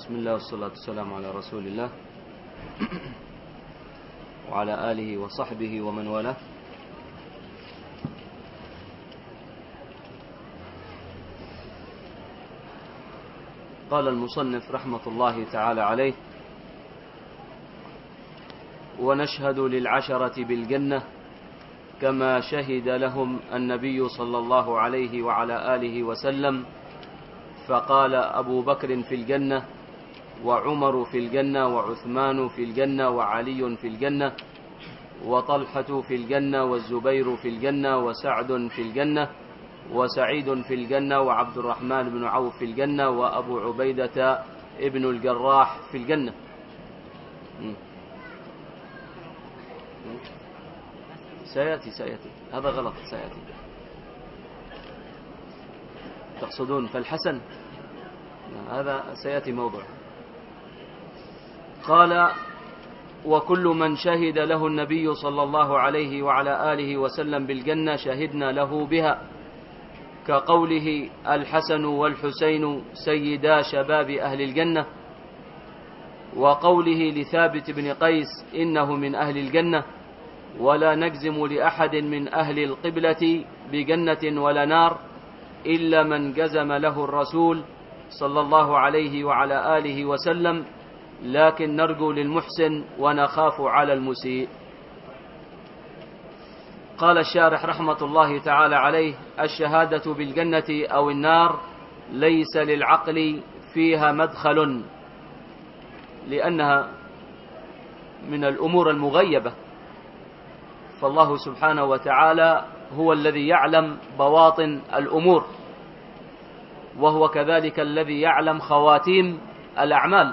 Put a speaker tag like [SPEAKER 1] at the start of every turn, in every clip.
[SPEAKER 1] بسم الله والصلاة والسلام على رسول الله وعلى آله وصحبه ومن والاه. قال المصنف رحمة الله تعالى عليه: ونشهد للعشرة بالجنة كما شهد لهم النبي صلى الله عليه وعلى آله وسلم، فقال أبو بكر في الجنة، وعمر في الجنة، وعثمان في الجنة، وعلي في الجنة، وطلحة في الجنة، والزبير في الجنة، وسعد في الجنة، وسعيد في الجنة، وعبد الرحمن بن عوف في الجنة، وأبو عبيدة ابن الجراح في الجنة. سيأتي هذا غلط، سيأتي. تقصدون فالحسن؟ هذا سيأتي موضوع. قال: وكل من شهد له النبي صلى الله عليه وعلى آله وسلم بالجنة شهدنا له بها، كقوله: الحسن والحسين سيدا شباب أهل الجنة، وقوله لثابت بن قيس: إنه من أهل الجنة، ولا نجزم لأحد من أهل القبلة بجنة ولا نار إلا من جزم له الرسول صلى الله عليه وعلى آله وسلم، لكن نرجو للمحسن ونخاف على المسيء. قال الشارح رحمة الله تعالى عليه: الشهادة بالجنة أو النار ليس للعقل فيها مدخل، لأنها من الأمور المغيبة، فالله سبحانه وتعالى هو الذي يعلم بواطن الأمور، وهو كذلك الذي يعلم خواتيم الأعمال.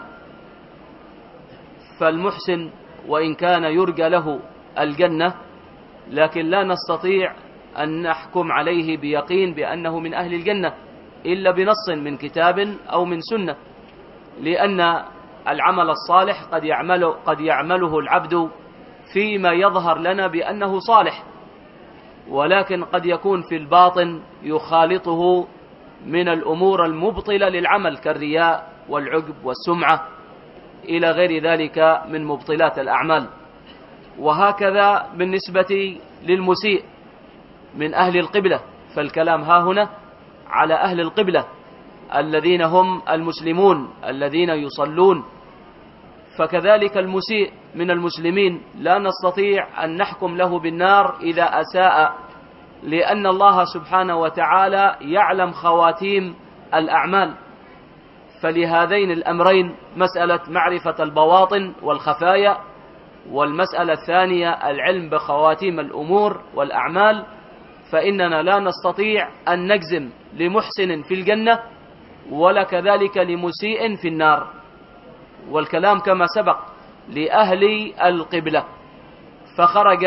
[SPEAKER 1] فالمحسن وإن كان يرجى له الجنة، لكن لا نستطيع أن نحكم عليه بيقين بأنه من أهل الجنة إلا بنص من كتاب أو من سنة، لأن العمل الصالح قد يعمله العبد فيما يظهر لنا بأنه صالح، ولكن قد يكون في الباطن يخالطه من الأمور المبطلة للعمل، كالرياء والعجب والسمعة إلى غير ذلك من مبطلات الأعمال. وهكذا بالنسبة للمسيء من أهل القبلة، فالكلام ها هنا على أهل القبلة الذين هم المسلمون الذين يصلون، فكذلك المسيء من المسلمين لا نستطيع أن نحكم له بالنار إذا أساء، لأن الله سبحانه وتعالى يعلم خواتيم الأعمال. فلهذين الأمرين مسألة معرفة البواطن والخفايا، والمسألة الثانية العلم بخواتيم الأمور والأعمال، فإننا لا نستطيع أن نجزم لمحسن في الجنة ولا كذلك لمسيء في النار. والكلام كما سبق لأهل القبلة، فخرج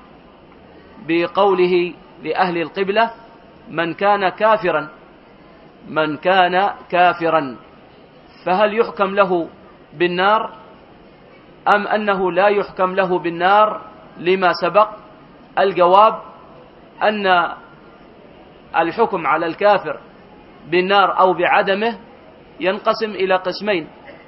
[SPEAKER 1] بقوله لأهل القبلة: من كان كافرا فهل يحكم له بالنار أم أنه لا يحكم له بالنار لما سبق؟ الجواب أن الحكم على الكافر بالنار أو بعدمه ينقسم إلى قسمين.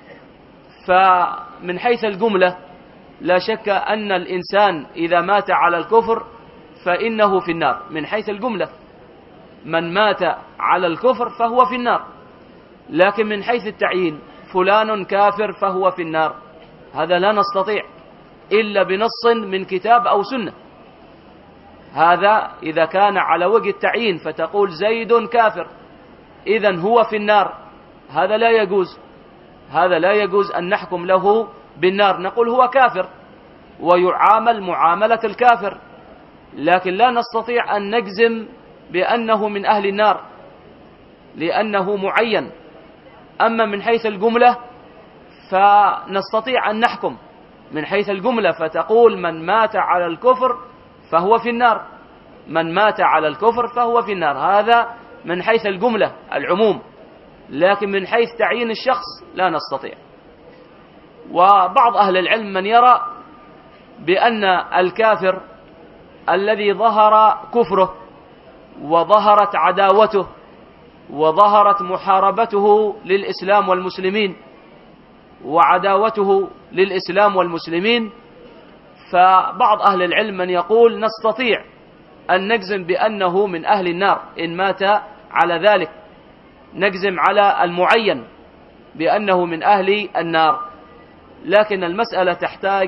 [SPEAKER 1] فمن حيث الجملة لا شك أن الإنسان إذا مات على الكفر فإنه في النار، من حيث الجملة من مات على الكفر فهو في النار، لكن من حيث التعيين فلان كافر فهو في النار، هذا لا نستطيع إلا بنص من كتاب أو سنة. هذا إذا كان على وجه التعيين، فتقول زيد كافر إذن هو في النار، هذا لا يجوز أن نحكم له بالنار، نقول هو كافر ويعامل معاملة الكافر، لكن لا نستطيع أن نجزم بأنه من أهل النار لأنه معين. أما من حيث الجملة فنستطيع أن نحكم من حيث الجملة، فتقول من مات على الكفر فهو في النار، من مات على الكفر فهو في النار، هذا من حيث الجملة العموم، لكن من حيث تعيين الشخص لا نستطيع. وبعض أهل العلم من يرى بأن الكافر الذي ظهر كفره وظهرت عداوته وظهرت محاربته للإسلام والمسلمين وعداوته للإسلام والمسلمين. فبعض أهل العلم من يقول نستطيع أن نجزم بأنه من أهل النار إن مات على ذلك، نجزم على المعين بأنه من أهل النار، لكن المسألة تحتاج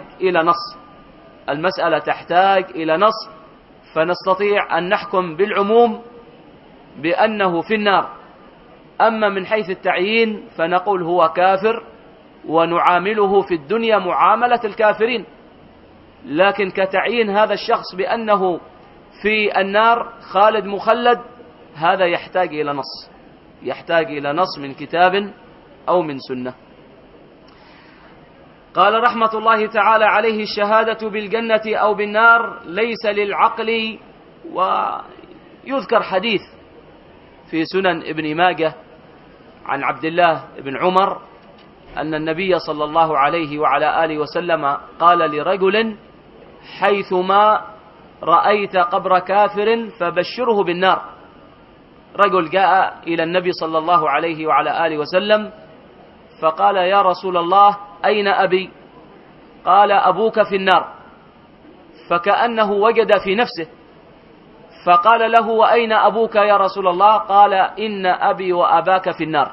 [SPEAKER 1] إلى نص، فنستطيع أن نحكم بالعموم بأنه في النار. أما من حيث التعيين فنقول هو كافر ونعامله في الدنيا معاملة الكافرين، لكن كتعيين هذا الشخص بأنه في النار خالد مخلد هذا يحتاج إلى نص من كتاب أو من سنة. قال رحمة الله تعالى عليه: الشهادة بالجنة أو بالنار ليس للعقل. ويذكر حديث في سنن ابن ماجه عن عبد الله بن عمر أن النبي صلى الله عليه وعلى آله وسلم قال لرجل: حيثما رأيت قبر كافر فبشره بالنار. رجل جاء إلى النبي صلى الله عليه وعلى آله وسلم فقال: يا رسول الله أين أبي؟ قال: أبوك في النار. فكأنه وجد في نفسه فقال له: وأين أبوك يا رسول الله؟ قال: إن أبي وأباك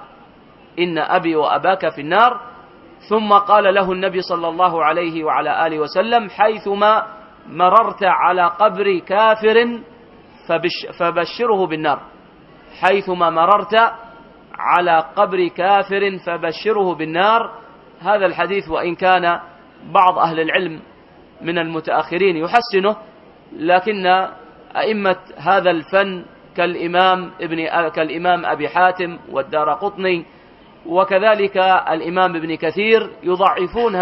[SPEAKER 1] في النار. ثم قال له النبي صلى الله عليه وعلى آله وسلم: حيثما مررت على قبر كافر فبشره بالنار. حيثما مررت على قبر كافر فبشره بالنار. هذا الحديث وإن كان بعض أهل العلم من المتأخرين يحسنه، لكن أئمة هذا الفن كالإمام أبي حاتم والدارقطني وكذلك الإمام ابن كثير يضعفون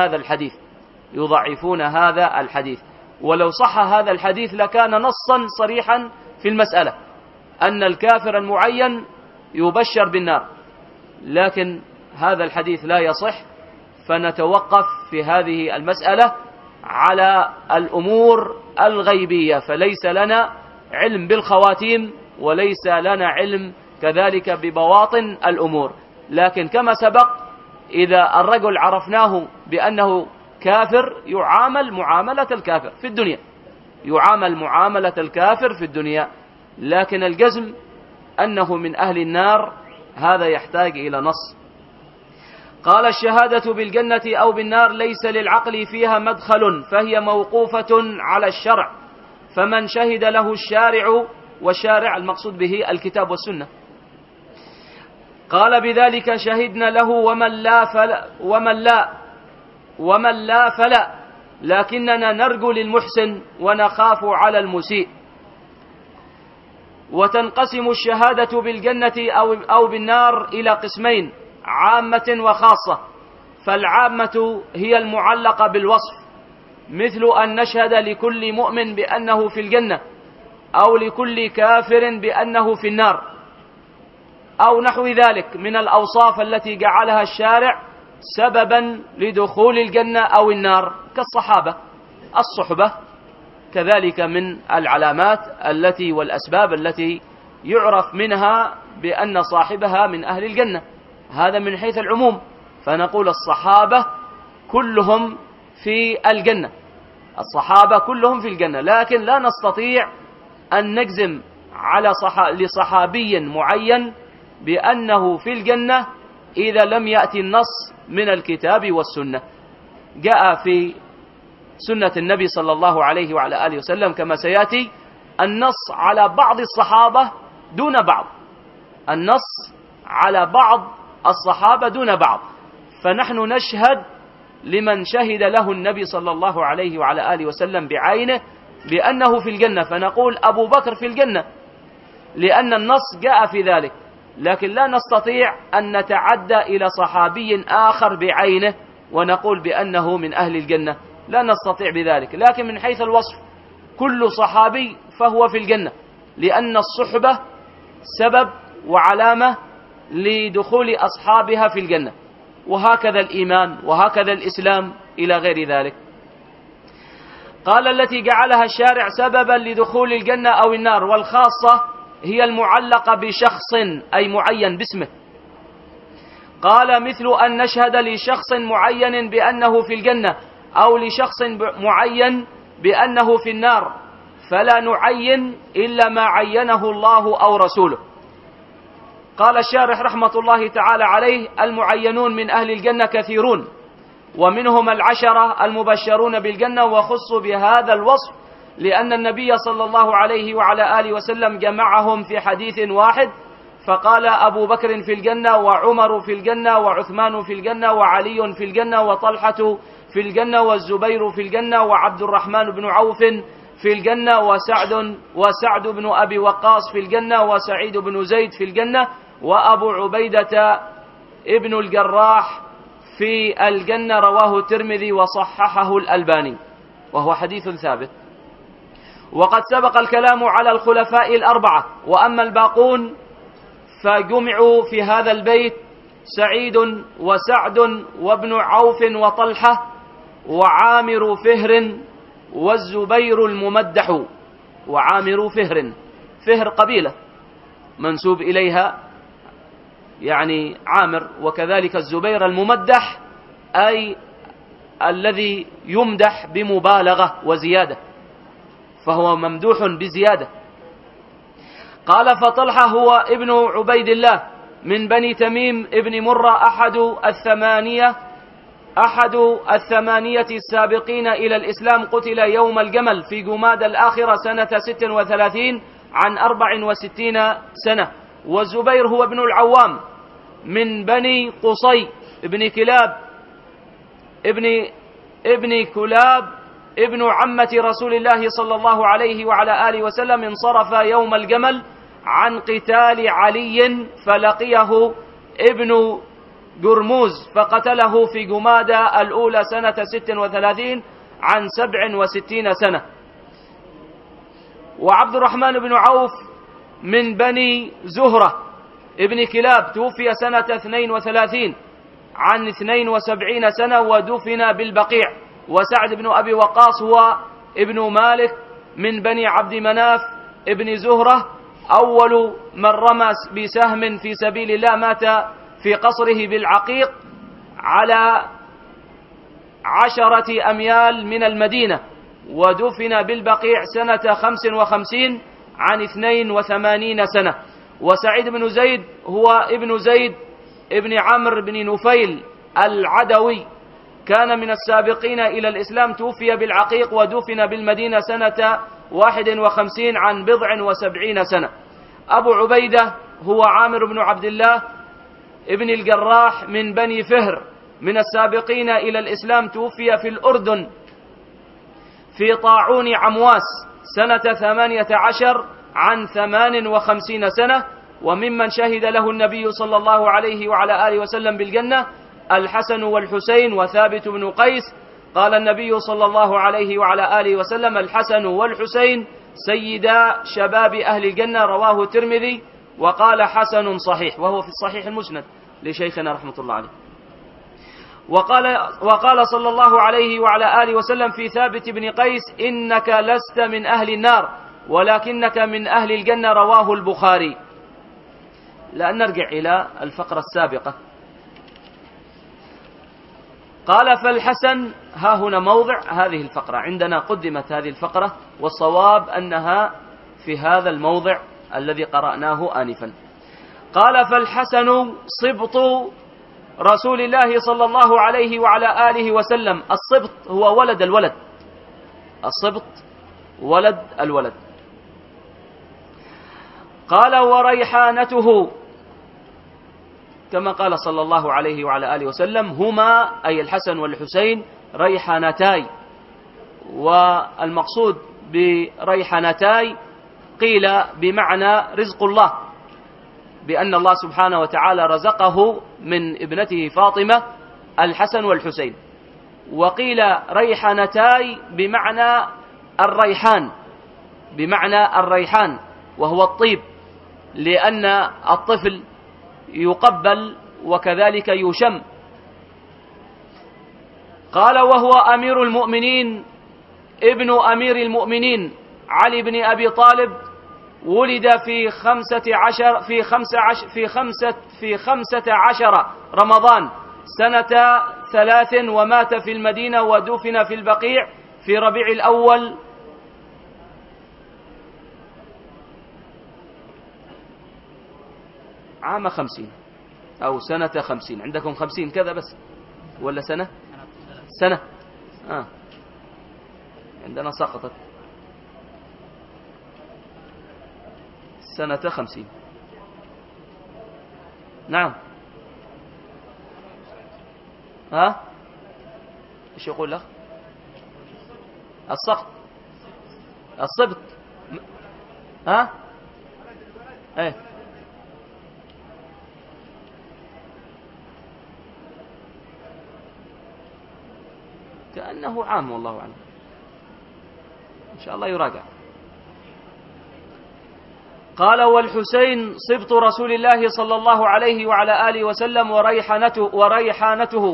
[SPEAKER 1] هذا الحديث. ولو صح هذا الحديث لكان نصا صريحا في المسألة أن الكافر المعين يبشر بالنار، لكن هذا الحديث لا يصح، فنتوقف في هذه المسألة على الأمور الغيبية، فليس لنا علم بالخواتيم وليس لنا علم كذلك ببواطن الأمور. لكن كما سبق إذا الرجل عرفناه بأنه كافر يعامل معاملة الكافر في الدنيا، لكن الجزم أنه من أهل النار هذا يحتاج إلى نص. قال: الشهادة بالجنة أو بالنار ليس للعقل فيها مدخل، فهي موقوفة على الشرع، فمن شهد له الشارع، والشارع المقصود به الكتاب والسنة. قال: بذلك شهدنا له، ومن لا فلا، لكننا نرجو للمحسن ونخاف على المسيء. وتنقسم الشهادة بالجنة أو بالنار إلى قسمين: عامة وخاصة. فالعامة هي المعلقة بالوصف، مثل أن نشهد لكل مؤمن بأنه في الجنة، أو لكل كافر بأنه في النار، أو نحو ذلك من الأوصاف التي جعلها الشارع سببا لدخول الجنة أو النار، كالصحابة. الصحبة كذلك من العلامات والأسباب التي يعرف منها بأن صاحبها من أهل الجنة، هذا من حيث العموم، فنقول الصحابة كلهم في الجنة، لكن لا نستطيع أن نجزم لصحابي معين بأنه في الجنة إذا لم يأتي النص من الكتاب والسنة. جاء في سنة النبي صلى الله عليه وعلى آله وسلم كما سيأتي النص على بعض الصحابة دون بعض، فنحن نشهد لمن شهد له النبي صلى الله عليه وعلى آله وسلم بعينه بأنه في الجنة، فنقول أبو بكر في الجنة لأن النص جاء في ذلك، لكن لا نستطيع أن نتعدى إلى صحابي آخر بعينه ونقول بأنه من أهل الجنة، لا نستطيع بذلك. لكن من حيث الوصف كل صحابي فهو في الجنة، لأن الصحبة سبب وعلامة لدخول أصحابها في الجنة، وهكذا الإيمان وهكذا الإسلام إلى غير ذلك. قال: التي جعلها الشارع سببا لدخول الجنة أو النار. والخاصة هي المعلقة بشخص أي معين باسمه، قال مثل أن نشهد لشخص معين بأنه في الجنة أو لشخص معين بأنه في النار، فلا نعين إلا ما عينه الله أو رسوله. قال الشارح رحمة الله تعالى عليه: المعينون من أهل الجنة كثيرون، ومنهم 10 المبشرون بالجنة، وخصوا بهذا الوصف لأن النبي صلى الله عليه وعلى آله وسلم جمعهم في حديث واحد، فقال: أبو بكر في الجنة، وعمر في الجنة، وعثمان في الجنة، وعلي في الجنة، وطلحة في الجنة، والزبير في الجنة، وعبد الرحمن بن عوف في الجنة، وسعد بن أبي وقاص في الجنة، وسعيد بن زيد في الجنة، وأبو عبيدة ابن الجراح في الجنة. رواه الترمذي وصححه الألباني، وهو حديث ثابت. وقد سبق الكلام على الخلفاء 4، وأما الباقون فجمعوا في هذا البيت: سعيد وسعد وابن عوف وطلحة وعامر فهر والزبير الممدح. وعامر فهر، فهر قبيلة منسوب إليها يعني عامر، وكذلك الزبير الممدح أي الذي يمدح بمبالغة وزيادة، فهو ممدوح بزيادة. قال: فطلحة هو ابن عبيد الله من بني تميم ابن مرة، أحد الثمانية السابقين إلى الإسلام، قتل يوم الجمل في جماد الآخرة سنة 36 عن 64 سنة. والزبير هو ابن العوام من بني قصي ابن كلاب ابن كلاب ابن عمة رسول الله صلى الله عليه وعلى آله وسلم، انصرف يوم الجمل عن قتال علي، فلقيه ابن جرموز فقتله في جمادى الأولى سنة 36 عن 67 سنة. وعبد الرحمن بن عوف من بني زهرة ابن كلاب، توفي سنة 32 عن 72 سنة ودفن بالبقيع. وسعد بن أبي وقاص هو ابن مالك من بني عبد مناف ابن زهرة، أول من رمى بسهم في سبيل الله، مات في قصره بالعقيق على 10 أميال من المدينة، ودفن بالبقيع سنة 55 عن 82 سنة. وسعيد بن زيد هو ابن زيد ابن عمرو بن نفيل العدوي، كان من السابقين إلى الإسلام، توفي بالعقيق ودفن بالمدينة سنة 51 عن 70 سنة. أبو عبيدة هو عامر بن عبد الله ابن الجراح من بني فهر، من السابقين إلى الإسلام، توفي في الأردن في طاعون عمواس سنة 18 عن 58 سنة. وممن شهد له النبي صلى الله عليه وعلى آله وسلم بالجنة الحسن والحسين وثابت بن قيس. قال النبي صلى الله عليه وعلى آله وسلم: الحسن والحسين سيدا شباب أهل الجنة. رواه الترمذي وقال: حسن صحيح، وهو في الصحيح المسند لشيخنا رحمة الله عليه. وقال صلى الله عليه وعلى آله وسلم في ثابت بن قيس: إنك لست من أهل النار ولكنك من أهل الجنة. رواه البخاري. لأن نرجع إلى الفقرة السابقة. قال: فالحسن، ها هنا موضع هذه الفقرة، عندنا قدمت هذه الفقرة، والصواب أنها في هذا الموضع الذي قرأناه آنفا. قال: فالحسن صبط رسول الله صلى الله عليه وعلى آله وسلم. الصبط هو ولد الولد، الصبط ولد الولد. قال: وريحانته، كما قال صلى الله عليه وعلى آله وسلم: هما أي الحسن والحسين ريحانتاي. والمقصود بريحانتاي قيل بمعنى رزق الله، بأن الله سبحانه وتعالى رزقه من ابنته فاطمة الحسن والحسين. وقيل ريحانتاي بمعنى الريحان، بمعنى الريحان، وهو الطيب، لأن الطفل يقبل وكذلك يشم. قال: وهو أمير المؤمنين ابن أمير المؤمنين علي بن أبي طالب ولد في 15 رمضان سنة 3 ومات في المدينة ودفن في البقيع في ربيع الأول عام 50 أو سنة 50. عندكم 50 كذا بس ولا سنة عندنا سقطت سنة 50. نعم. ايش يقول لك؟ الصبت ايه كأنه عام والله أعلم، إن شاء الله يراجع. قال: والحسين صبط رسول الله صلى الله عليه وعلى آله وسلم وريحانته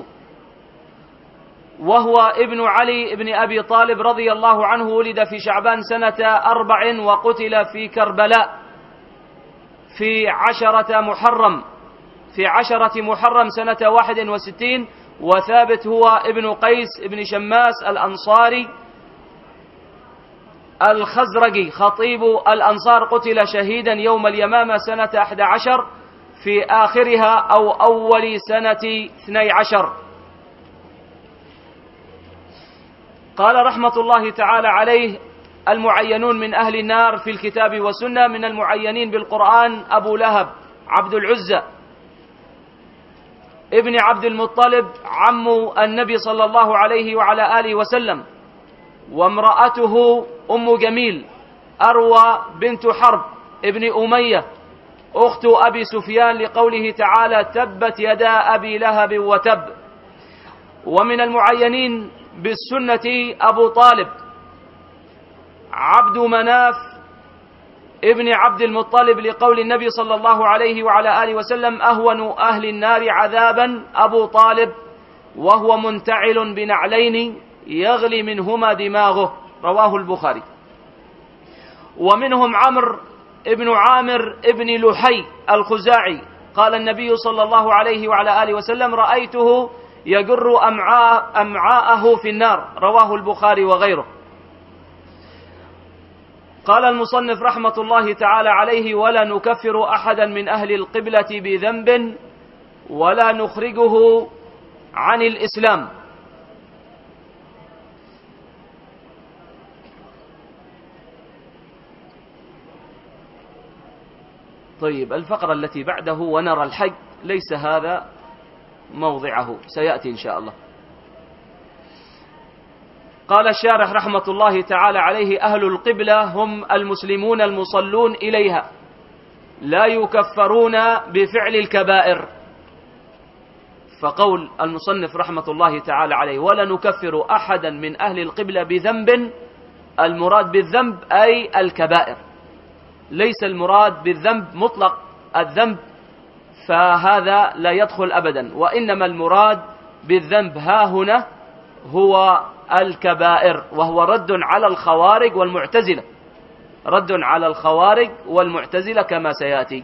[SPEAKER 1] وهو ابن علي ابن أبي طالب رضي الله عنه، ولد في شعبان سنة 4 وقتل في كربلاء في 10 محرم سنة 61. وثابت هو ابن قيس ابن شماس الأنصاري الخزرجي خطيب الأنصار، قتل شهيدا يوم اليمامة سنة 11 في آخرها أو أول سنة 12. قال رحمة الله تعالى عليه: المعينون من أهل النار في الكتاب والسنة من المعينين بالقرآن: أبو لهب عبد العزى ابن عبد المطلب عم النبي صلى الله عليه وعلى آله وسلم، وامرأته أم جميل أروى بنت حرب ابن أمية أخت أبي سفيان، لقوله تعالى: تبت يدا أبي لهب وتب. ومن المعينين بالسنة أبو طالب عبد مناف ابن عبد المطلب، لقول النبي صلى الله عليه وعلى آله وسلم: أهون أهل النار عذابا أبو طالب وهو منتعل بنعلين يغلي منهما دماغه، رواه البخاري. ومنهم عمرو ابن عامر ابن لحي الخزاعي، قال النبي صلى الله عليه وعلى آله وسلم: رأيته يجر أمعاءه في النار، رواه البخاري وغيره. قال المصنف رحمة الله تعالى عليه: ولا نكفر أحدا من أهل القبلة بذنب ولا نخرجه عن الإسلام. طيب، الفقرة التي بعده: ونرى الحج، ليس هذا موضعه، سيأتي إن شاء الله. قال الشارح رحمة الله تعالى عليه: أهل القبلة هم المسلمون المصلون إليها، لا يكفرون بفعل الكبائر. فقول المصنف رحمة الله تعالى عليه: ولا نكفر أحدا من أهل القبلة بذنب، المراد بالذنب أي الكبائر، ليس المراد بالذنب مطلق الذنب، فهذا لا يدخل أبدا، وإنما المراد بالذنب ها هنا هو الكبائر، وهو رد على الخوارج والمعتزلة، رد على الخوارج والمعتزلة كما سيأتي.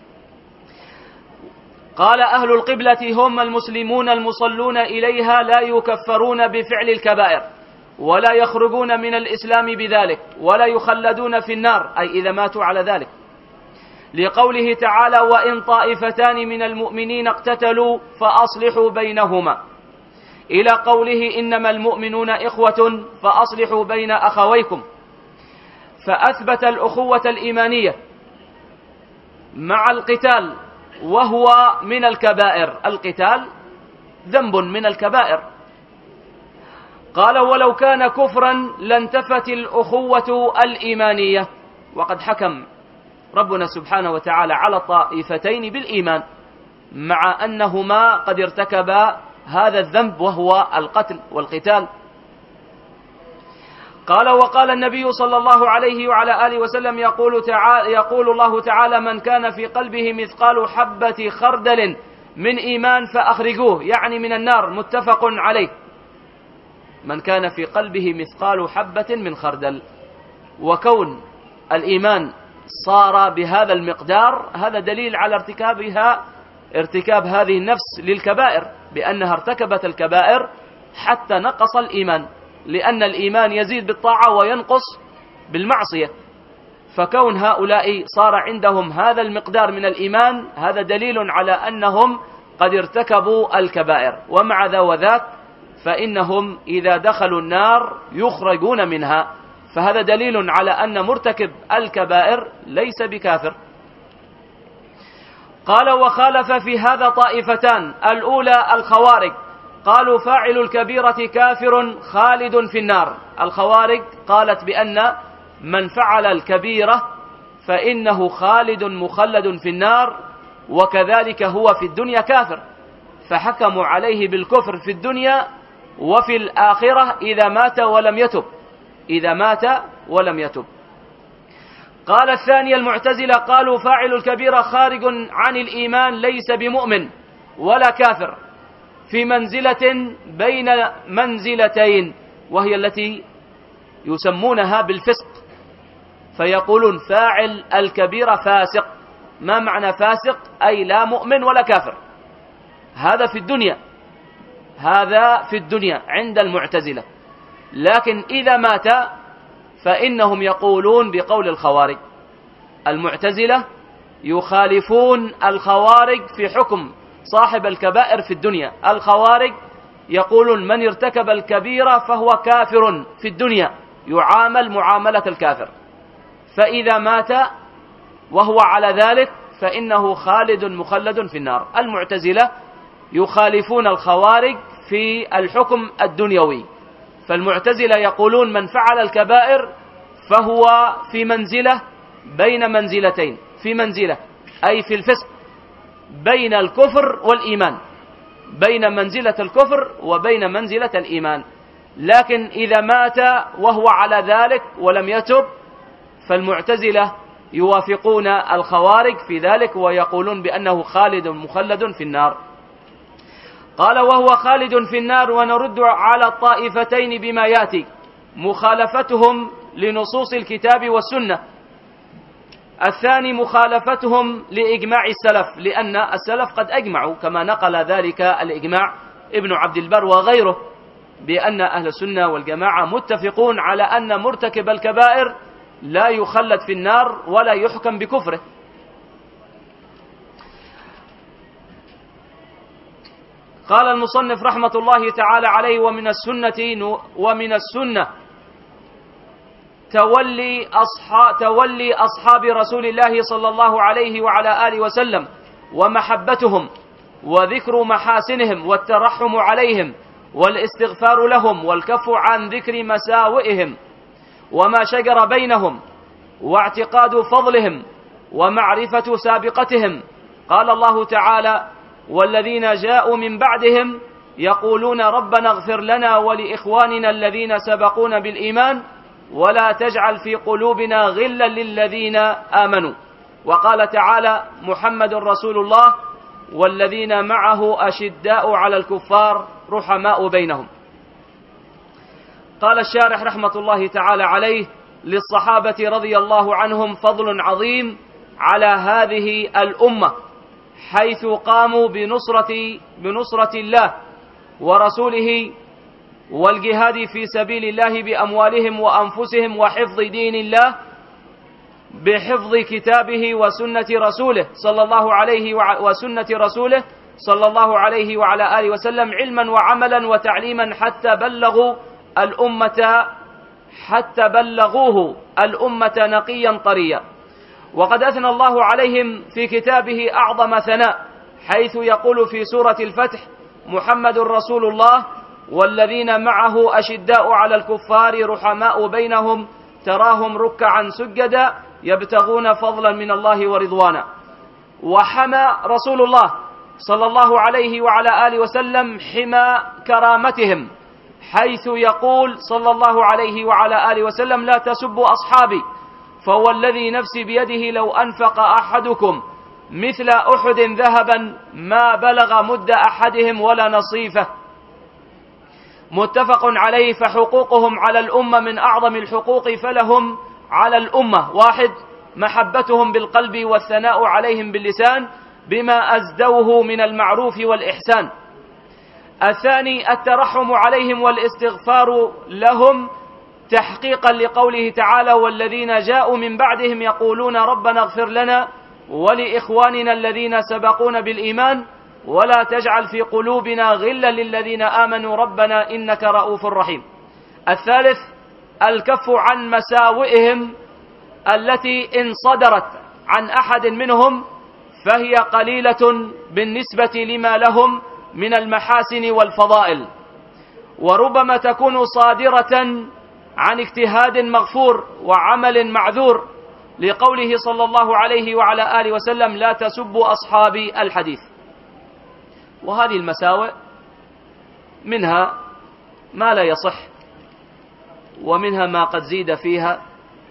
[SPEAKER 1] قال: أهل القبلة هم المسلمون المصلون إليها، لا يكفرون بفعل الكبائر ولا يخرجون من الإسلام بذلك ولا يخلدون في النار، أي إذا ماتوا على ذلك، لقوله تعالى: وإن طائفتان من المؤمنين اقتتلوا فأصلحوا بينهما، إلى قوله: إنما المؤمنون إخوة فأصلحوا بين أخويكم. فأثبت الأخوة الإيمانية مع القتال، وهو من الكبائر، القتال ذنب من الكبائر. قال: ولو كان كفرا لانتفت الأخوة الإيمانية. وقد حكم ربنا سبحانه وتعالى على الطائفتين بالإيمان، مع أنهما قد ارتكبا هذا الذنب وهو القتل والقتال. قال: وقال النبي صلى الله عليه وعلى آله وسلم: يقول الله تعالى: من كان في قلبه مثقال حبة خردل من إيمان فأخرجوه، يعني من النار، متفق عليه. من كان في قلبه مثقال حبة من خردل. وكون الإيمان صار بهذا المقدار، هذا دليل على ارتكاب هذه النفس للكبائر، بأنها ارتكبت الكبائر حتى نقص الإيمان، لأن الإيمان يزيد بالطاعة وينقص بالمعصية. فكون هؤلاء صار عندهم هذا المقدار من الإيمان هذا دليل على أنهم قد ارتكبوا الكبائر، ومع ذا وذاك فإنهم إذا دخلوا النار يخرجون منها، فهذا دليل على أن مرتكب الكبائر ليس بكافر. قال: وخالف في هذا طائفتان. الأولى الخوارج، قالوا فاعل الكبيرة كافر خالد في النار. الخوارج قالت بأن من فعل الكبيرة فإنه خالد مخلد في النار، وكذلك هو في الدنيا كافر، فحكموا عليه بالكفر في الدنيا وفي الآخرة إذا مات ولم يتب. قال الثانية المعتزلة، قالوا فاعل الكبيرة خارج عن الإيمان ليس بمؤمن ولا كافر، في منزلة بين منزلتين، وهي التي يسمونها بالفسق، فيقولون فاعل الكبيرة فاسق. ما معنى فاسق؟ أي لا مؤمن ولا كافر. هذا في الدنيا عند المعتزلة. لكن إذا مات فإنهم يقولون بقول الخوارج. المعتزلة يخالفون الخوارج في حكم صاحب الكبائر في الدنيا. الخوارج يقولون من ارتكب الكبيرة فهو كافر في الدنيا، يعامل معاملة الكافر، فإذا مات وهو على ذلك فإنه خالد مخلد في النار. المعتزلة يخالفون الخوارج في الحكم الدنيوي، فالمعتزلة يقولون من فعل الكبائر فهو في منزلة بين منزلتين، في منزلة أي في الفسق بين الكفر والإيمان، بين منزلة الكفر وبين منزلة الإيمان. لكن إذا مات وهو على ذلك ولم يتب فالمعتزلة يوافقون الخوارج في ذلك ويقولون بأنه خالد مخلد في النار. قال: وهو خالد في النار. ونرد على الطائفتين بما يأتي: مخالفتهم لنصوص الكتاب والسنة. الثاني مخالفتهم لإجماع السلف، لأن السلف قد أجمعوا كما نقل ذلك الإجماع ابن عبد البر وغيره، بأن أهل السنة والجماعة متفقون على أن مرتكب الكبائر لا يخلد في النار ولا يحكم بكفره. قال المصنف رحمة الله تعالى عليه: ومن السنة تولي أصحاب رسول الله صلى الله عليه وعلى آله وسلم ومحبتهم وذكر محاسنهم والترحم عليهم والاستغفار لهم والكف عن ذكر مساوئهم وما شجر بينهم واعتقاد فضلهم ومعرفة سابقتهم. قال الله تعالى: والذين جاءوا من بعدهم يقولون ربنا اغفر لنا ولإخواننا الذين سبقونا بالإيمان ولا تجعل في قلوبنا غلا للذين آمنوا. وقال تعالى: محمد رسول الله والذين معه أشداء على الكفار رحماء بينهم. قال الشارح رحمة الله تعالى عليه: للصحابة رضي الله عنهم فضل عظيم على هذه الأمة، حيث قاموا بنصرة الله ورسوله والجهاد في سبيل الله بأموالهم وأنفسهم وحفظ دين الله بحفظ كتابه وسنة رسوله صلى الله عليه وعلى آله وسلم علما وعملا وتعليما حتى بلغوه الأمة نقيا طريا. وقد أثنى الله عليهم في كتابه أعظم ثناء، حيث يقول في سورة الفتح: محمد رسول الله والذين معه أشداء على الكفار رحماء بينهم تراهم ركعا سجدا يبتغون فضلا من الله ورضوانا. وحمى رسول الله صلى الله عليه وعلى آله وسلم حمى كرامتهم، حيث يقول صلى الله عليه وعلى آله وسلم: لا تسبوا أصحابي فهو الذي نفسي بيده لو أنفق أحدكم مثل أحد ذهبا ما بلغ مد أحدهم ولا نصيفه. متفق عليه. فحقوقهم على الأمة من أعظم الحقوق، فلهم على الأمة: 1. محبتهم بالقلب والثناء عليهم باللسان بما أزدوه من المعروف والإحسان. الثاني الترحم عليهم والاستغفار لهم تحقيقا لقوله تعالى: والذين جاءوا من بعدهم يقولون ربنا اغفر لنا ولإخواننا الذين سبقونا بالإيمان ولا تجعل في قلوبنا غلا للذين آمنوا ربنا إنك رؤوف رحيم. الثالث الكف عن مساوئهم التي إن صدرت عن أحد منهم فهي قليلة بالنسبة لما لهم من المحاسن والفضائل، وربما تكون صادرة عن اجتهاد مغفور وعمل معذور، لقوله صلى الله عليه وعلى آله وسلم: لا تسبوا أصحابي الحديث. وهذه المساوئ منها ما لا يصح، ومنها ما قد زيد فيها،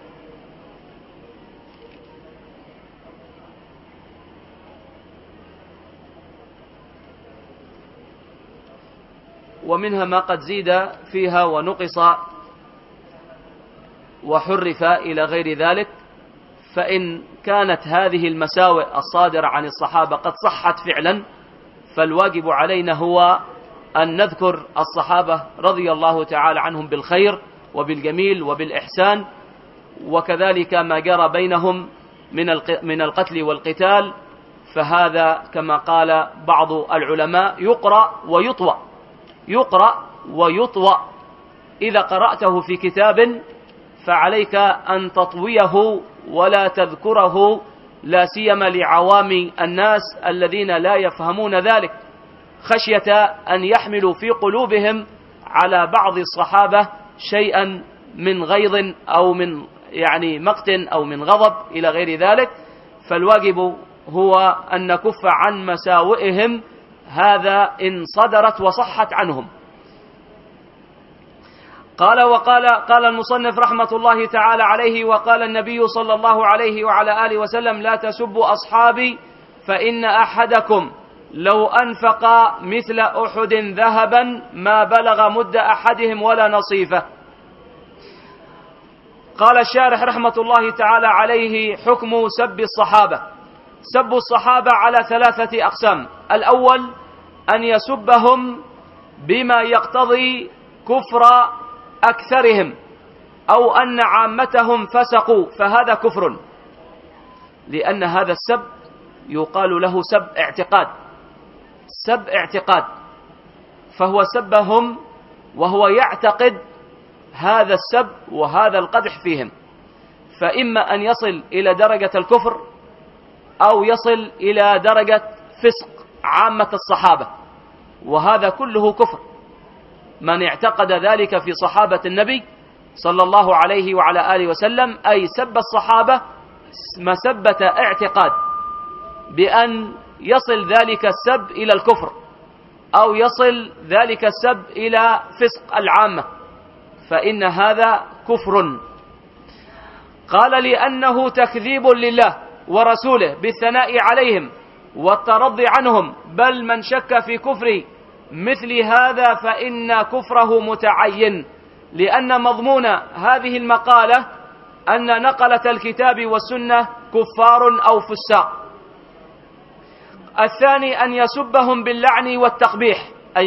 [SPEAKER 1] ونقص وحرف إلى غير ذلك. فإن كانت هذه المساوئ الصادرة عن الصحابة قد صحت فعلا، فالواجب علينا هو أن نذكر الصحابة رضي الله تعالى عنهم بالخير وبالجميل وبالإحسان، وكذلك ما جرى بينهم من القتل والقتال، فهذا كما قال بعض العلماء يقرأ ويطوى. إذا قرأته في كتاب فعليك أن تطويه ولا تذكره، لا سيما لعوام الناس الذين لا يفهمون ذلك، خشية أن يحملوا في قلوبهم على بعض الصحابة شيئا من غيظ أو من مقت أو من غضب إلى غير ذلك. فالواجب هو أن نكف عن مساوئهم، هذا إن صدرت وصحت عنهم. قال المصنف رحمة الله تعالى عليه: وقال النبي صلى الله عليه وعلى آله وسلم: لا تسبوا أصحابي فإن أحدكم لو أنفق مثل أحد ذهبا ما بلغ مد أحدهم ولا نصيفه. قال الشارح رحمة الله تعالى عليه: حكم سب الصحابة. سب الصحابة على 3 أقسام: الأول أن يسبهم بما يقتضي كفر أكثرهم، أو أن عامتهم فسقوا، فهذا كفر، لأن هذا السب يقال له سب اعتقاد، فهو سبهم وهو يعتقد هذا السب وهذا القدح فيهم، فإما أن يصل إلى درجة الكفر أو يصل إلى درجة فسق عامة الصحابة، وهذا كله كفر. من اعتقد ذلك في صحابة النبي صلى الله عليه وعلى آله وسلم، أي سب الصحابة مسبة اعتقاد، بأن يصل ذلك السب إلى الكفر أو يصل ذلك السب إلى فسق العامة، فإن هذا كفر. قال: لأنه تكذيب لله ورسوله بالثناء عليهم والترضي عنهم، بل من شك في كفر مثل هذا فإن كفره متعين، لأن مضمون هذه المقالة أن نقلة الكتاب والسنة كفار أو فساق. الثاني أن يسبهم باللعن والتقبيح، أي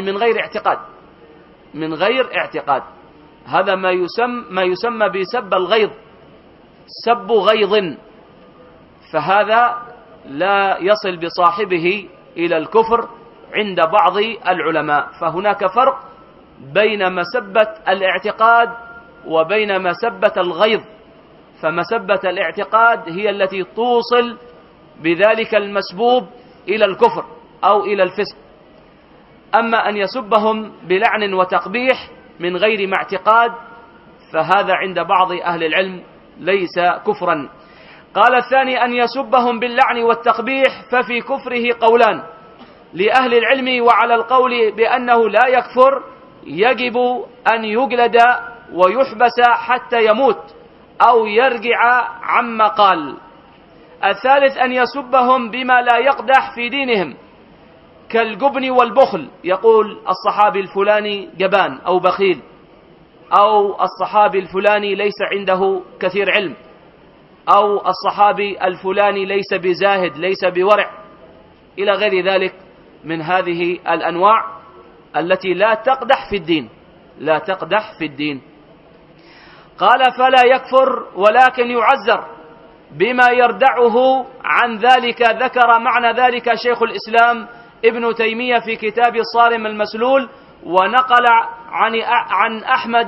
[SPEAKER 1] من غير اعتقاد. هذا ما يسمى بسب الغيظ، سب غيظ، فهذا لا يصل بصاحبه إلى الكفر عند بعض العلماء. فهناك فرق بين مسبة الاعتقاد وبين مسبة الغيظ، فمسبة الاعتقاد هي التي توصل بذلك المسبوب إلى الكفر أو إلى الفسق، أما أن يسبهم بلعن وتقبيح من غير ما اعتقاد فهذا عند بعض أهل العلم ليس كفرا. قال: الثاني أن يسبهم باللعن والتقبيح، ففي كفره قولان لأهل العلم، وعلى القول بأنه لا يكفر يجب أن يجلد ويحبس حتى يموت أو يرجع عما قال. الثالث أن يسبهم بما لا يقدح في دينهم كالجبن والبخل، يقول الصحابي الفلاني جبان أو بخيل، أو الصحابي الفلاني ليس عنده كثير علم، أو الصحابي الفلاني ليس بزاهد ليس بورع إلى غير ذلك من هذه الأنواع التي لا تقدح في الدين، لا تقدح في الدين. قال فلا يكفر ولكن يعزر بما يردعه عن ذلك. ذكر معنى ذلك شيخ الإسلام ابن تيمية في كتاب الصارم المسلول، ونقل عن أحمد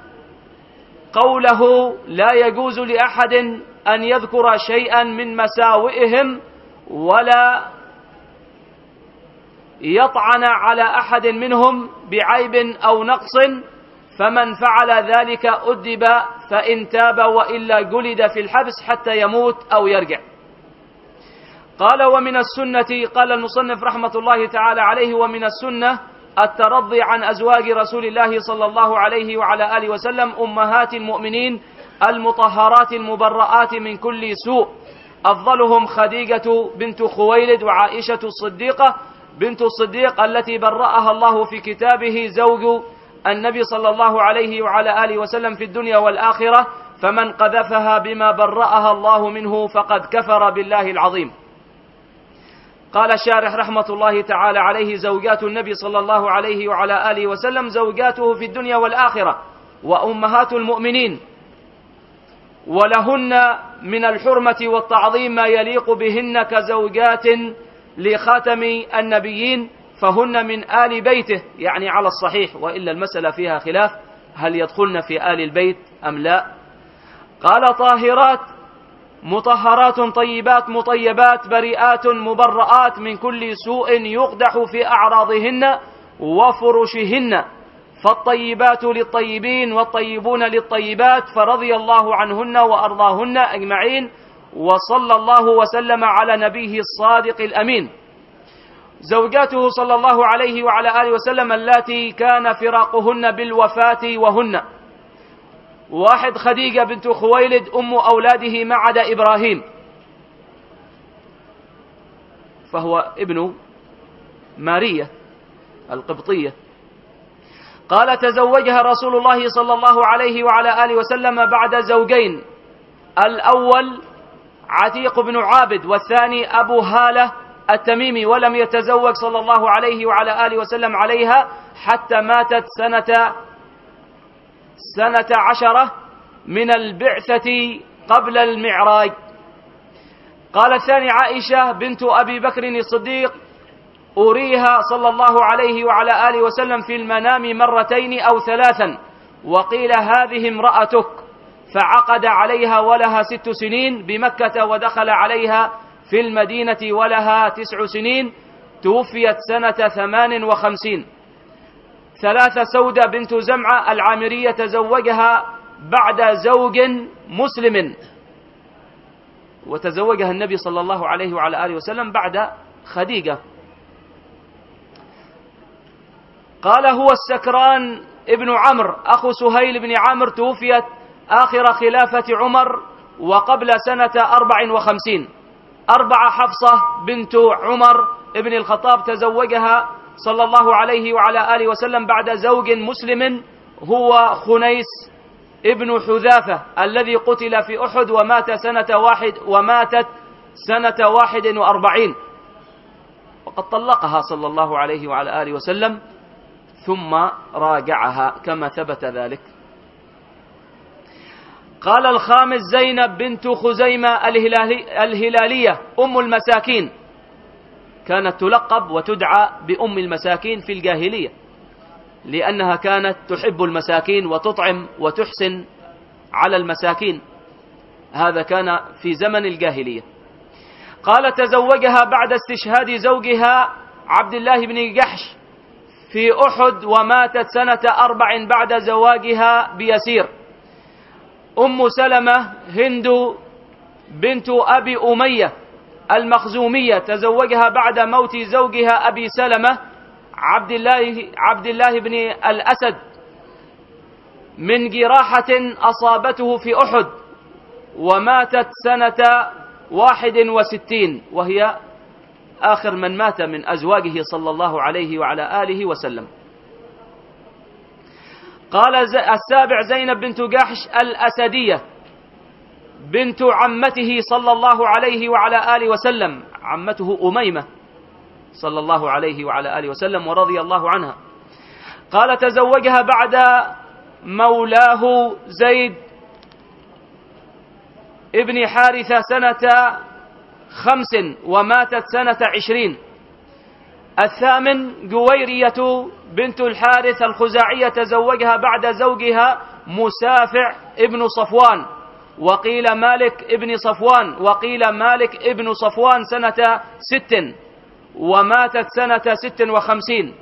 [SPEAKER 1] قوله لا يجوز لأحد أن يذكر شيئا من مساوئهم ولا يطعن على أحد منهم بعيب أو نقص، فمن فعل ذلك أدب فإن تاب وإلا جلد في الحبس حتى يموت أو يرجع. قال ومن السنة، قال المصنف رحمة الله تعالى عليه، ومن السنة الترضي عن أزواج رسول الله صلى الله عليه وعلى آله وسلم أمهات المؤمنين المطهرات المبرآت من كل سوء، أفضلهم خديجة بنت خويلد وعائشة الصديقة بنت الصديق التي برأها الله في كتابه زوج النبي صلى الله عليه وعلى آله وسلم في الدنيا والآخرة، فمن قذفها بما برأها الله منه فقد كفر بالله العظيم. قال الشارح رحمة الله تعالى عليه زوجات النبي صلى الله عليه وعلى آله وسلم زوجاته في الدنيا والآخرة وأمهات المؤمنين، ولهن من الحرمة والتعظيم ما يليق بهن كزوجات لخاتم النبيين، فهن من آل بيته، يعني على الصحيح، وإلا المسألة فيها خلاف هل يدخلن في آل البيت أم لا. قال طاهرات مطهرات طيبات مطيبات بريئات مبرآت من كل سوء يقدح في أعراضهن وفرشهن، فالطيبات للطيبين والطيبون للطيبات، فرضي الله عنهن وأرضاهن أجمعين، وصلى الله وسلم على نبيه الصادق الأمين. زوجاته صلى الله عليه وعلى آله وسلم اللاتي كان فراقهن بالوفاة وهن: واحد خديجة بنت خويلد أم أولاده ما عدا إبراهيم، فهو ابن مارية القبطية. قال تزوجها رسول الله صلى الله عليه وعلى آله وسلم بعد زوجين، الأول عتيق بن عابد والثاني أبو هالة التميمي، ولم يتزوج صلى الله عليه وعلى آله وسلم عليها حتى ماتت سنة 10 من البعثة قبل المعراج. قال الثاني عائشة بنت أبي بكر الصديق، أريها صلى الله عليه وعلى آله وسلم في المنام مرتين أو 3، وقيل هذه امرأتك، فعقد عليها ولها 6 سنين بمكة، ودخل عليها في المدينة ولها 9 سنين، توفيت سنة 58. 3 سودة بنت زمعة العامرية، تزوجها بعد زوج مسلم، وتزوجها النبي صلى الله عليه وعلى آله وسلم بعد خديجة. قال هو السكران ابن عمرو أخو سهيل بن عمرو، توفيت آخر خلافة عمر وقبل سنة 54. 4 حفصة بنت عمر ابن الخطاب، تزوجها صلى الله عليه وعلى آله وسلم بعد زوج مسلم هو خنيس ابن حذافة الذي قتل في أحد وماتت سنة 41، وقد طلقها صلى الله عليه وعلى آله وسلم ثم راجعها كما ثبت ذلك. قال الخامس زينب بنت خزيمة الهلالية أم المساكين، كانت تلقب وتدعى بأم المساكين في الجاهلية، لأنها كانت تحب المساكين وتطعم وتحسن على المساكين، هذا كان في زمن الجاهلية. قال تزوجها بعد استشهاد زوجها عبد الله بن جحش في أحد، وماتت سنة 4 بعد زواجها بيسير. أم سلمة هند بنت أبي أمية المخزومية، تزوجها بعد موت زوجها أبي سلمة عبد الله بن الأسد من جراحة أصابته في أحد، وماتت سنة 61، وهي آخر من مات من أزواجه صلى الله عليه وعلى آله وسلم. قال السابع زينب بنت جحش الأسدية بنت عمته صلى الله عليه وعلى آله وسلم، عمته أميمة صلى الله عليه وعلى آله وسلم ورضي الله عنها. قال تزوجها بعد مولاه زيد ابن حارثة سنة 5 وماتت سنة 20. الثامن جويرية بنت الحارث الخزاعية تزوجها بعد زوجها مسافع ابن صفوان، وقيل مالك ابن صفوان، وقيل مالك ابن صفوان سنة 6 وماتت سنة 56.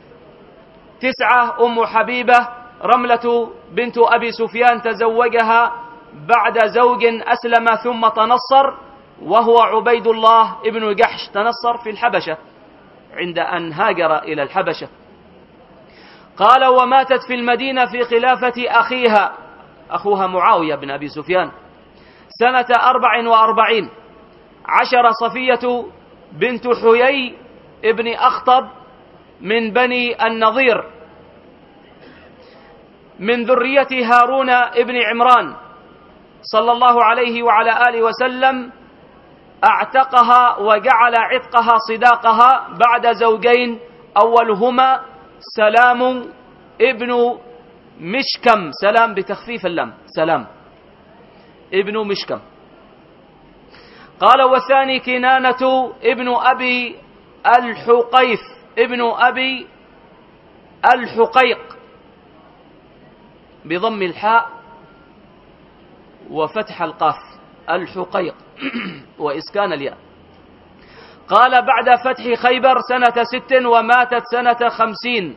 [SPEAKER 1] 9 أم حبيبة رملة بنت أبي سفيان تزوجها بعد زوج أسلم ثم تنصر، وهو عبيد الله ابن جحش، تنصر في الحبشة عند أن هاجر إلى الحبشة. قال وماتت في المدينة في خلافة أخوها معاوية بن أبي سفيان سنة 44. 10 صفية بنت حيي ابن أخطب من بني النضير من ذرية هارون ابن عمران صلى الله عليه وعلى آله وسلم، اعتقها وجعل عتقها صداقها بعد زوجين، أولهما سلام ابن مشكم، سلام بتخفيف اللام، سلام ابن مشكم. قال والثاني كنانة ابن أبي الحقيف ابن أبي الحقيق بضم الحاء وفتح القاف، الحقيق وإسكان الياء. قال بعد فتح خيبر سنة 6 وماتت سنة 50.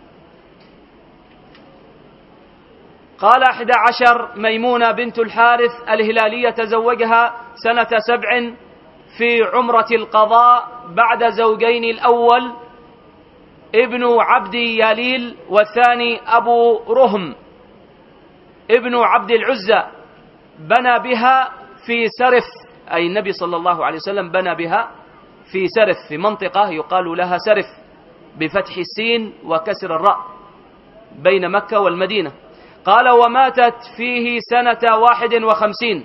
[SPEAKER 1] قال 11 ميمونة بنت الحارث الهلالية تزوجها سنة 7 في عمرة القضاء بعد زوجين، الأول ابن عبد ياليل والثاني أبو رهم ابن عبد العزة، بنى بها في سرف، أي النبي صلى الله عليه وسلم بنى بها في سرف، في منطقة يقال لها سرف بفتح السين وكسر الراء بين مكة والمدينة. قال وماتت فيه سنة 51.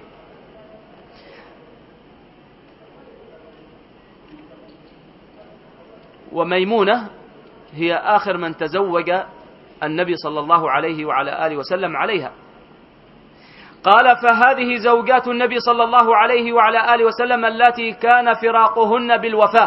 [SPEAKER 1] وميمونة هي آخر من تزوج النبي صلى الله عليه وعلى آله وسلم عليها. قال فهذه زوجات النبي صلى الله عليه وعلى آله وسلم اللاتي كان فراقهن بالوفاة،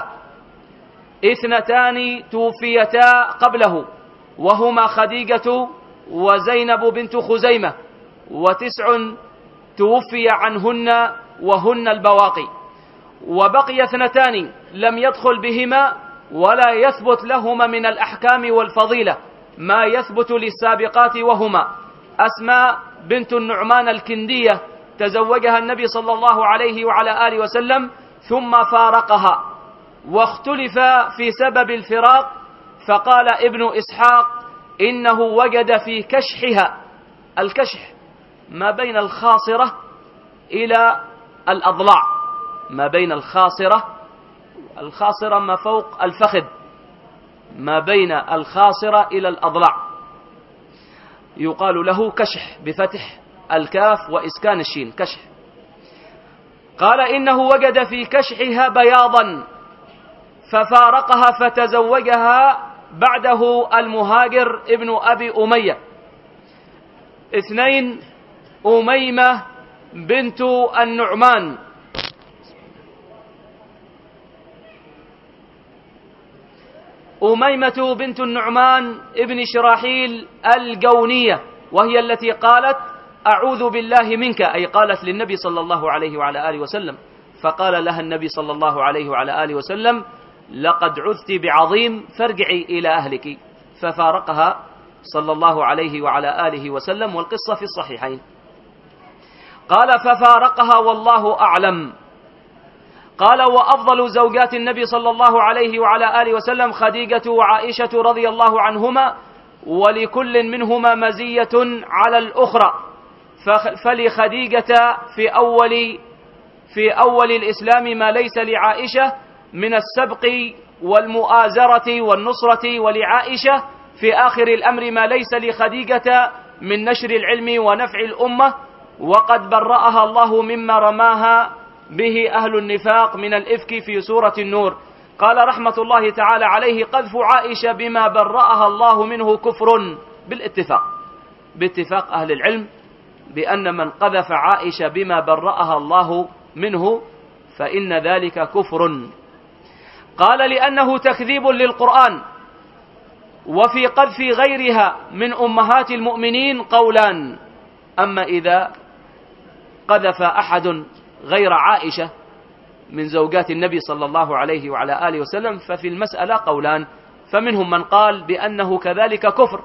[SPEAKER 1] 2 توفيتا قبله وهما خديجة وزينب بنت خزيمة، 9 توفي عنهن وهن البواقي، وبقي 2 لم يدخل بهما ولا يثبت لهما من الأحكام والفضيلة ما يثبت للسابقات، وهما أسماء بنت النعمان الكندية تزوجها النبي صلى الله عليه وعلى آله وسلم ثم فارقها، واختلف في سبب الفراق، فقال ابن إسحاق إنه وجد في كشحها، الكشح ما بين الخاصرة إلى الأضلاع، ما بين الخاصرة ما فوق الفخذ، ما بين الخاصرة إلى الأضلاع يقال له كشح بفتح الكاف وإسكان الشين، كشح. قال إنه وجد في كشحها بياضا ففارقها فتزوجها بعده المهاجر ابن أبي أمية. 2 أميمة بنت النعمان، أميمة بنت النعمان ابن شراحيل الجونية، وهي التي قالت أعوذ بالله منك، أي قالت للنبي صلى الله عليه وعلى آله وسلم، فقال لها النبي صلى الله عليه وعلى آله وسلم لقد عذت بعظيم فارجعي إلى أهلك، ففارقها صلى الله عليه وعلى آله وسلم، والقصة في الصحيحين. قال ففارقها والله أعلم. قال وأفضل زوجات النبي صلى الله عليه وعلى آله وسلم خديجة وعائشة رضي الله عنهما، ولكل منهما مزية على الأخرى، فلخديجة في أول الإسلام ما ليس لعائشة من السبق والمؤازرة والنصرة، ولعائشة في آخر الأمر ما ليس لخديجة من نشر العلم ونفع الأمة وقد برأها الله مما رماها به أهل النفاق من الإفك في سورة النور. قال رحمة الله تعالى عليه: قذف عائشة بما برأها الله منه كفر، باتفاق أهل العلم بأن من قذف عائشة بما برأها الله منه فإن ذلك كفر. قال: لأنه تكذيب للقرآن. وفي قذف غيرها من أمهات المؤمنين قولان: أما إذا قذف أحد غير عائشة من زوجات النبي صلى الله عليه وعلى آله وسلم ففي المسألة قولان، فمنهم من قال بأنه كذلك كفر،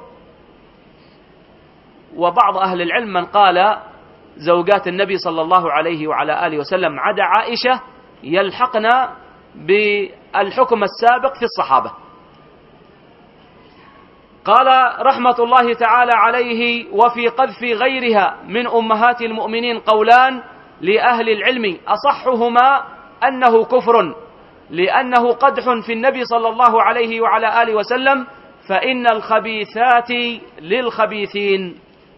[SPEAKER 1] وبعض أهل العلم من قال زوجات النبي صلى الله عليه وعلى آله وسلم عدا عائشة يلحقنا بالحكم السابق في الصحابة. قال رحمة الله تعالى عليه: وفي قذف غيرها من أمهات المؤمنين قولان لأهل العلم، أصحهما أنه كفر، لأنه قدح في النبي صلى الله عليه وعلى آله وسلم، فإن الخبيثات للخبيثين.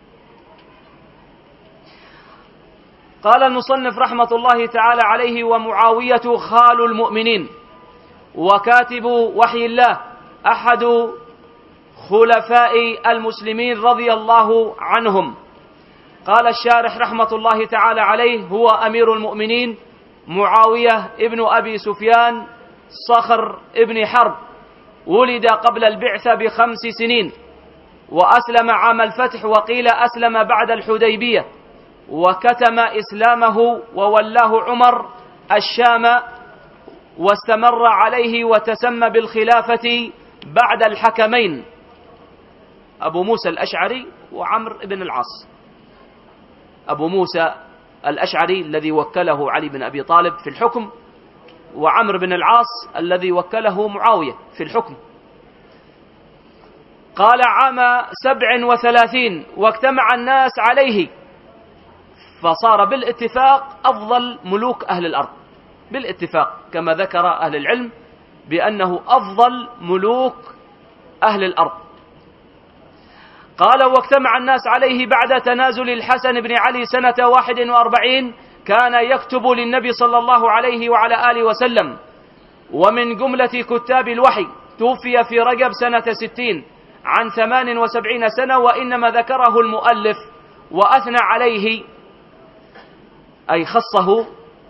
[SPEAKER 1] قال المصنف رحمة الله تعالى عليه: ومعاوية خال المؤمنين وكاتب وحي الله، أحد خلفاء المسلمين رضي الله عنهم. قال الشارح رحمة الله تعالى عليه: هو أمير المؤمنين معاوية ابن أبي سفيان صخر ابن حرب، ولد قبل البعثة ب5 سنين، وأسلم عام الفتح، وقيل أسلم بعد الحديبية، وكتم إسلامه وولاه عمر الشام، واستمر عليه وتسمى بالخلافة بعد الحكمين أبو موسى الأشعري وعمرو بن العاص. أبو موسى الأشعري الذي وكله علي بن أبي طالب في الحكم، وعمرو بن العاص الذي وكله معاوية في الحكم. قال: عام 37 واجتمع الناس عليه، فصار بالاتفاق أفضل ملوك أهل الأرض، بالاتفاق كما ذكر أهل العلم بأنه أفضل ملوك أهل الأرض. قال: واجتمع الناس عليه بعد تنازل الحسن بن علي سنة 41، كان يكتب للنبي صلى الله عليه وعلى آله وسلم، ومن جملة كتاب الوحي، توفي في رجب سنة 60 عن 78 سنة، وإنما ذكره المؤلف وأثنى عليه، أي خصه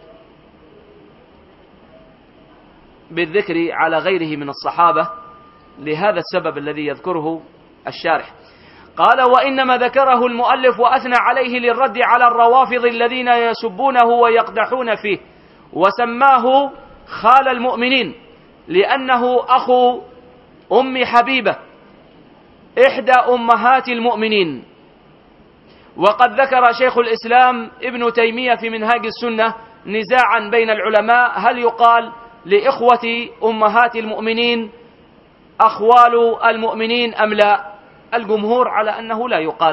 [SPEAKER 1] بالذكر على غيره من الصحابة لهذا السبب الذي يذكره الشارح. قال: وإنما ذكره المؤلف وأثنى عليه للرد على الروافض الذين يسبونه ويقدحون فيه، وسماه خال المؤمنين لأنه أخو أم حبيبة إحدى أمهات المؤمنين. وقد ذكر شيخ الإسلام ابن تيمية في منهاج السنة نزاعا بين العلماء: هل يقال لإخوة أمهات المؤمنين أخوال المؤمنين أم لا؟ الجمهور على أنه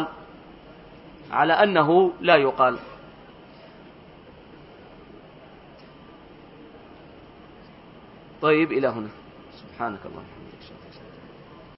[SPEAKER 1] لا يقال، طيب إلى هنا. سبحانك اللهم وبحمدك.